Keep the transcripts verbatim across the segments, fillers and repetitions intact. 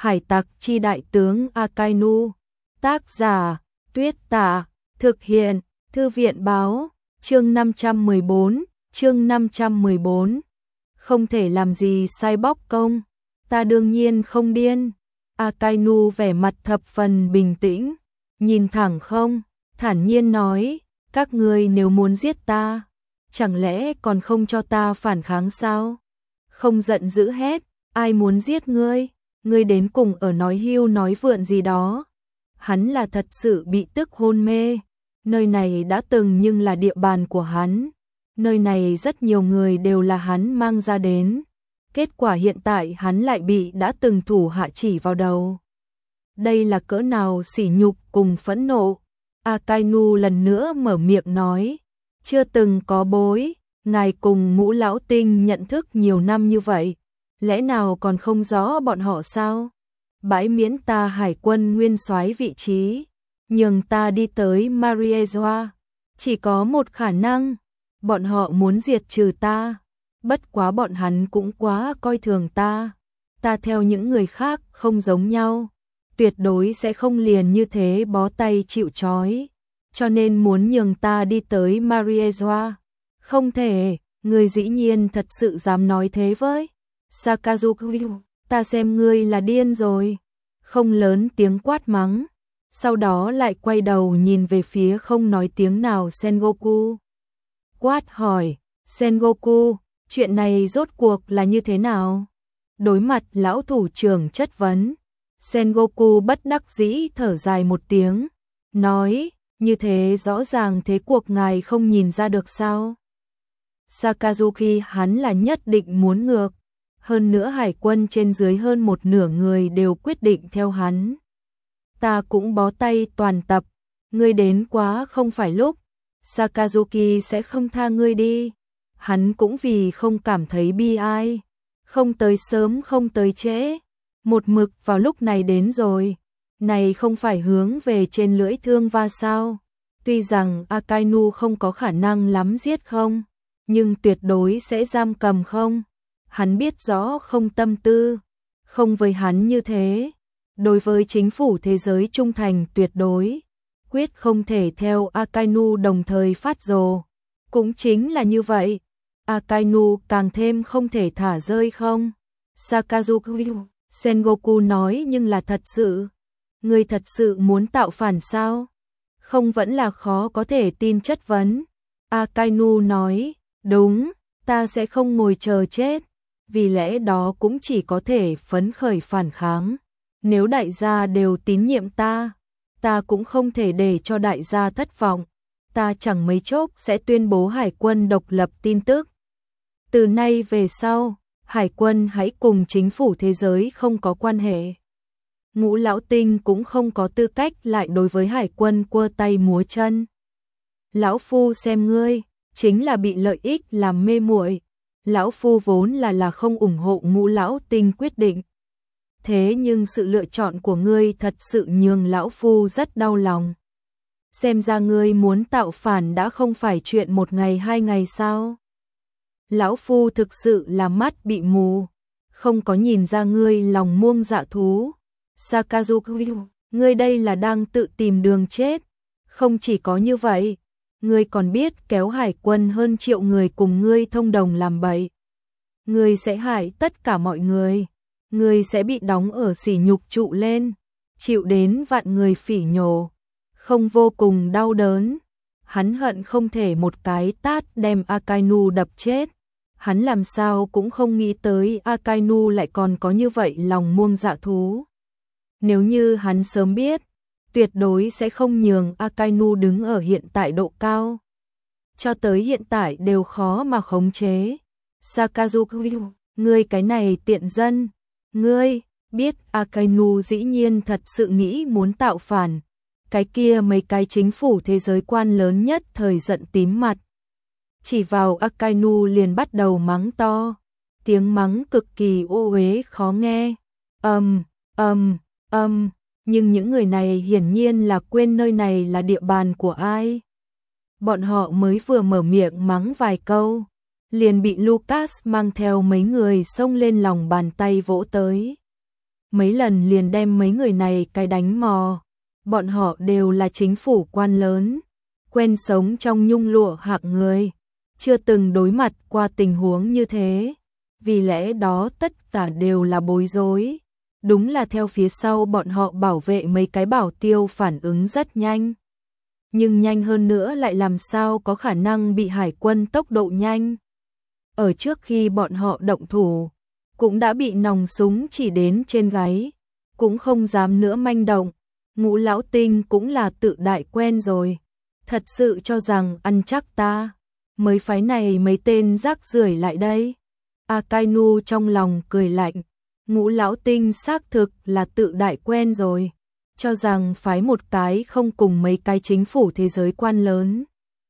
Hải tặc chi đại tướng Akainu. Tác giả Tuyết Tả. Thực hiện Thư viện Báo. Chương năm trăm mười bốn. Chương năm trăm mười bốn. Không thể làm gì sai bóc công. Ta đương nhiên không điên. Akainu vẻ mặt thập phần bình tĩnh, nhìn thẳng không, thản nhiên nói, các ngươi nếu muốn giết ta, chẳng lẽ còn không cho ta phản kháng sao? Không giận dữ hét, ai muốn giết ngươi? Ngươi đến cùng ở nói hưu nói vượn gì đó. Hắn là thật sự bị tức hôn mê, nơi này đã từng nhưng là địa bàn của hắn, nơi này rất nhiều người đều là hắn mang ra đến. Kết quả hiện tại hắn lại bị đã từng thủ hạ chỉ vào đầu. Đây là cỡ nào sỉ nhục cùng phẫn nộ. Akainu lần nữa mở miệng nói, chưa từng có bối, ngài cùng Ngũ lão tinh nhận thức nhiều năm như vậy, lẽ nào còn không rõ bọn họ sao? Bãi miễn ta hải quân nguyên soái vị trí, nhường ta đi tới Mariejoa, chỉ có một khả năng, bọn họ muốn diệt trừ ta. Bất quá bọn hắn cũng quá coi thường ta, ta theo những người khác không giống nhau, tuyệt đối sẽ không liền như thế bó tay chịu trói, cho nên muốn nhường ta đi tới Mariejoa. Không thể, người dĩ nhiên thật sự dám nói thế với Sakazuki, ta xem ngươi là điên rồi. Không lớn tiếng quát mắng, sau đó lại quay đầu nhìn về phía không nói tiếng nào Sengoku. Quát hỏi, Sengoku, chuyện này rốt cuộc là như thế nào? Đối mặt lão thủ trưởng chất vấn, Sengoku bất đắc dĩ thở dài một tiếng, nói, như thế rõ ràng thế cuộc ngài không nhìn ra được sao? Sakazuki hắn là nhất định muốn ngược, hơn nữa hải quân trên dưới hơn một nửa người đều quyết định theo hắn. Ta cũng bó tay toàn tập, ngươi đến quá không phải lúc, Sakazuki sẽ không tha ngươi đi. Hắn cũng vì không cảm thấy bi ai, không tới sớm không tới trễ, một mực vào lúc này đến rồi, này không phải hướng về trên lưỡi thương va sao? Tuy rằng Akainu không có khả năng lắm giết không, nhưng tuyệt đối sẽ giam cầm không. Hắn biết rõ không tâm tư, không với hắn như thế, đối với chính phủ thế giới trung thành tuyệt đối, quyết không thể theo Akainu đồng thời phát rồ. Cũng chính là như vậy, Akainu càng thêm không thể thả rơi không. Sakazuki, Sengoku nói nhưng là thật sự. Ngươi thật sự muốn tạo phản sao? Không vẫn là khó có thể tin chất vấn. Akainu nói, đúng, ta sẽ không ngồi chờ chết. Vì lẽ đó cũng chỉ có thể phấn khởi phản kháng. Nếu đại gia đều tín nhiệm ta, ta cũng không thể để cho đại gia thất vọng. Ta chẳng mấy chốc sẽ tuyên bố hải quân độc lập tin tức. Từ nay về sau, hải quân hãy cùng chính phủ thế giới không có quan hệ. Ngũ lão tinh cũng không có tư cách lại đối với hải quân quơ tay múa chân. Lão phu xem ngươi, chính là bị lợi ích làm mê muội. Lão phu vốn là là không ủng hộ Ngũ lão tinh quyết định. Thế nhưng sự lựa chọn của ngươi thật sự nhường lão phu rất đau lòng. Xem ra ngươi muốn tạo phản đã không phải chuyện một ngày hai ngày sao? Lão phu thực sự là mắt bị mù, không có nhìn ra ngươi lòng muông dạ thú. Sakazuki, ngươi đây là đang tự tìm đường chết. Không chỉ có như vậy, ngươi còn biết kéo hải quân hơn triệu người cùng ngươi thông đồng làm bậy. Ngươi sẽ hại tất cả mọi người, ngươi sẽ bị đóng ở sỉ nhục trụ lên, chịu đến vạn người phỉ nhổ. Không vô cùng đau đớn, hắn hận không thể một cái tát đem Akainu đập chết. Hắn làm sao cũng không nghĩ tới Akainu lại còn có như vậy lòng muông dạ thú. Nếu như hắn sớm biết, tuyệt đối sẽ không nhường Akainu đứng ở hiện tại độ cao. Cho tới hiện tại đều khó mà khống chế. Sakazuki, ngươi cái này tiện dân, ngươi biết Akainu dĩ nhiên thật sự nghĩ muốn tạo phản. Cái kia mấy cái chính phủ thế giới quan lớn nhất thời giận tím mặt. Chỉ vào Akainu liền bắt đầu mắng to. Tiếng mắng cực kỳ ô uế khó nghe. Âm, âm, âm. Nhưng những người này hiển nhiên là quên nơi này là địa bàn của ai. Bọn họ mới vừa mở miệng mắng vài câu, liền bị Lucas mang theo mấy người xông lên lòng bàn tay vỗ tới. mấy lần liền đem mấy người này cái đánh mò. Bọn họ đều là chính phủ quan lớn, quen sống trong nhung lụa hạng người, chưa từng đối mặt qua tình huống như thế. Vì lẽ đó tất cả đều là bối rối. Đúng là theo phía sau bọn họ bảo vệ mấy cái bảo tiêu phản ứng rất nhanh. Nhưng nhanh hơn nữa lại làm sao có khả năng bị hải quân tốc độ nhanh. Ở trước khi bọn họ động thủ, cũng đã bị nòng súng chỉ đến trên gáy, cũng không dám nữa manh động. Ngũ lão tinh cũng là tự đại quen rồi, thật sự cho rằng ăn chắc ta, mới phái này mấy tên rác rưởi lại đây. Akainu trong lòng cười lạnh, ngũ lão tinh xác thực là tự đại quen rồi, cho rằng phái một cái không cùng mấy cái chính phủ thế giới quan lớn.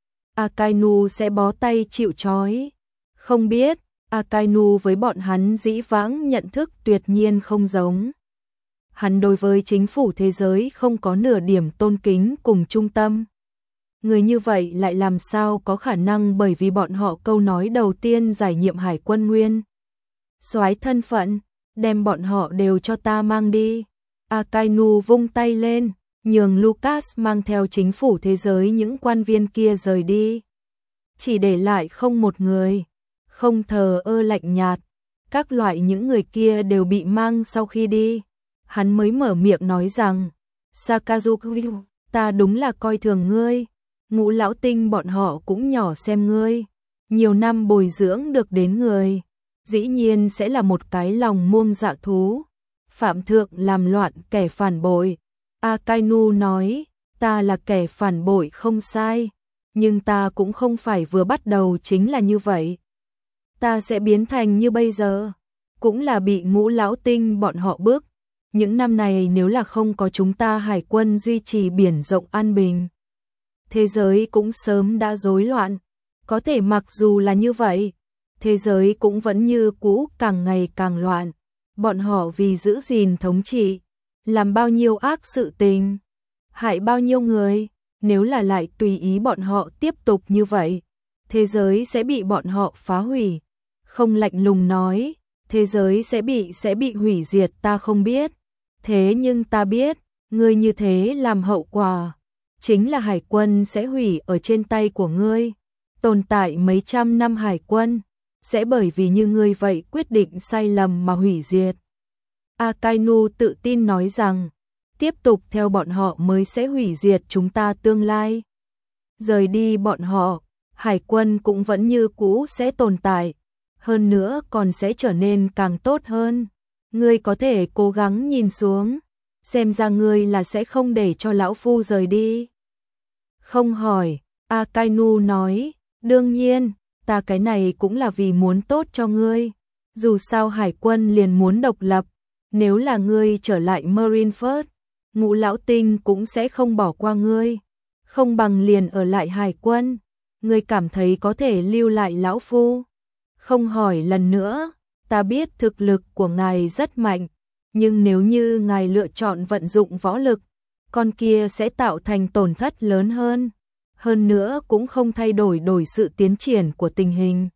Akainu sẽ bó tay chịu trói. Không biết, Akainu với bọn hắn dĩ vãng nhận thức tuyệt nhiên không giống. Hắn đối với chính phủ thế giới không có nửa điểm tôn kính cùng trung tâm. Người như vậy lại làm sao có khả năng bởi vì bọn họ câu nói đầu tiên giải nhiệm hải quân nguyên soái thân phận, đem bọn họ đều cho ta mang đi. Akainu vung tay lên, nhường Lucas mang theo chính phủ thế giới những quan viên kia rời đi. Chỉ để lại không một người, không thờ ơ lạnh nhạt, các loại những người kia đều bị mang sau khi đi. Hắn mới mở miệng nói rằng, Sakazuki, ta đúng là coi thường ngươi, ngũ lão tinh bọn họ cũng nhỏ xem ngươi, nhiều năm bồi dưỡng được đến người, dĩ nhiên sẽ là một cái lòng muông dạ thú, phạm thượng làm loạn kẻ phản bội. Akainu nói, ta là kẻ phản bội không sai, nhưng ta cũng không phải vừa bắt đầu chính là như vậy. Ta sẽ biến thành như bây giờ, cũng là bị ngũ lão tinh bọn họ bức. Những năm này nếu là không có chúng ta hải quân duy trì biển rộng an bình, thế giới cũng sớm đã rối loạn. Có thể mặc dù là như vậy, thế giới cũng vẫn như cũ càng ngày càng loạn. Bọn họ vì giữ gìn thống trị, làm bao nhiêu ác sự tình, hại bao nhiêu người, nếu là lại tùy ý bọn họ tiếp tục như vậy, thế giới sẽ bị bọn họ phá hủy. Không lạnh lùng nói, thế giới sẽ bị sẽ bị hủy diệt ta không biết. Thế nhưng ta biết, ngươi như thế làm hậu quả, chính là hải quân sẽ hủy ở trên tay của ngươi. Tồn tại mấy trăm năm hải quân, sẽ bởi vì như ngươi vậy quyết định sai lầm mà hủy diệt. Akainu tự tin nói rằng, tiếp tục theo bọn họ mới sẽ hủy diệt chúng ta tương lai. Rời đi bọn họ, hải quân cũng vẫn như cũ sẽ tồn tại, hơn nữa còn sẽ trở nên càng tốt hơn. Ngươi có thể cố gắng nhìn xuống, xem ra ngươi là sẽ không để cho lão phu rời đi. Không hỏi, Akainu nói, đương nhiên, ta cái này cũng là vì muốn tốt cho ngươi. Dù sao hải quân liền muốn độc lập, nếu là ngươi trở lại Marineford, ngũ lão tinh cũng sẽ không bỏ qua ngươi. Không bằng liền ở lại hải quân, ngươi cảm thấy có thể lưu lại lão phu. Không hỏi lần nữa, ta biết thực lực của ngài rất mạnh, nhưng nếu như ngài lựa chọn vận dụng võ lực, con kia sẽ tạo thành tổn thất lớn hơn. Hơn nữa cũng không thay đổi đổi sự tiến triển của tình hình.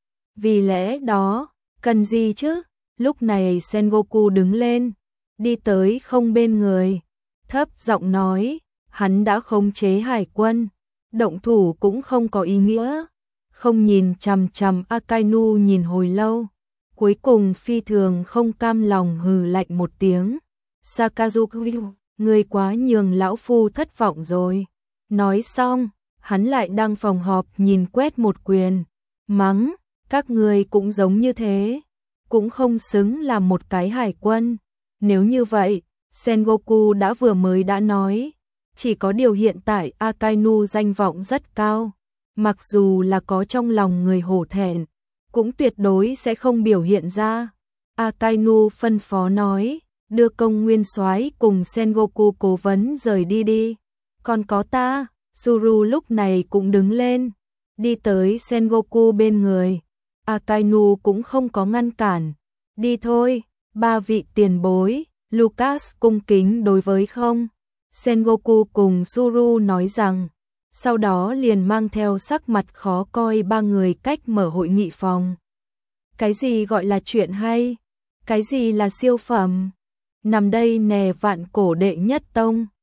Vì lẽ đó, cần gì chứ? Lúc này Sengoku đứng lên, đi tới không bên người, thấp giọng nói, hắn đã khống chế hải quân, động thủ cũng không có ý nghĩa. Không nhìn chằm chằm Akainu nhìn hồi lâu, cuối cùng phi thường không cam lòng hừ lạnh một tiếng. Sakazuki, ngươi quá nhường lão phu thất vọng rồi. Nói xong, hắn lại đang phòng họp nhìn quét một quyền, mắng, các ngươi cũng giống như thế, cũng không xứng làm một cái hải quân. Nếu như vậy, Sengoku đã vừa mới đã nói, chỉ có điều hiện tại Akainu danh vọng rất cao, mặc dù là có trong lòng người hổ thẹn, cũng tuyệt đối sẽ không biểu hiện ra. Akainu phân phó nói, đưa công nguyên soái cùng Sengoku cố vấn rời đi đi. Còn có ta, Suru lúc này cũng đứng lên, đi tới Sengoku bên người. Akainu cũng không có ngăn cản. Đi thôi, ba vị tiền bối, Lucas cung kính đối với không. Sengoku cùng Suru nói rằng, sau đó liền mang theo sắc mặt khó coi ba người cách mở hội nghị phòng. Cái gì gọi là chuyện hay? Cái gì là siêu phẩm? nằm đây nè vạn cổ đệ nhất tông.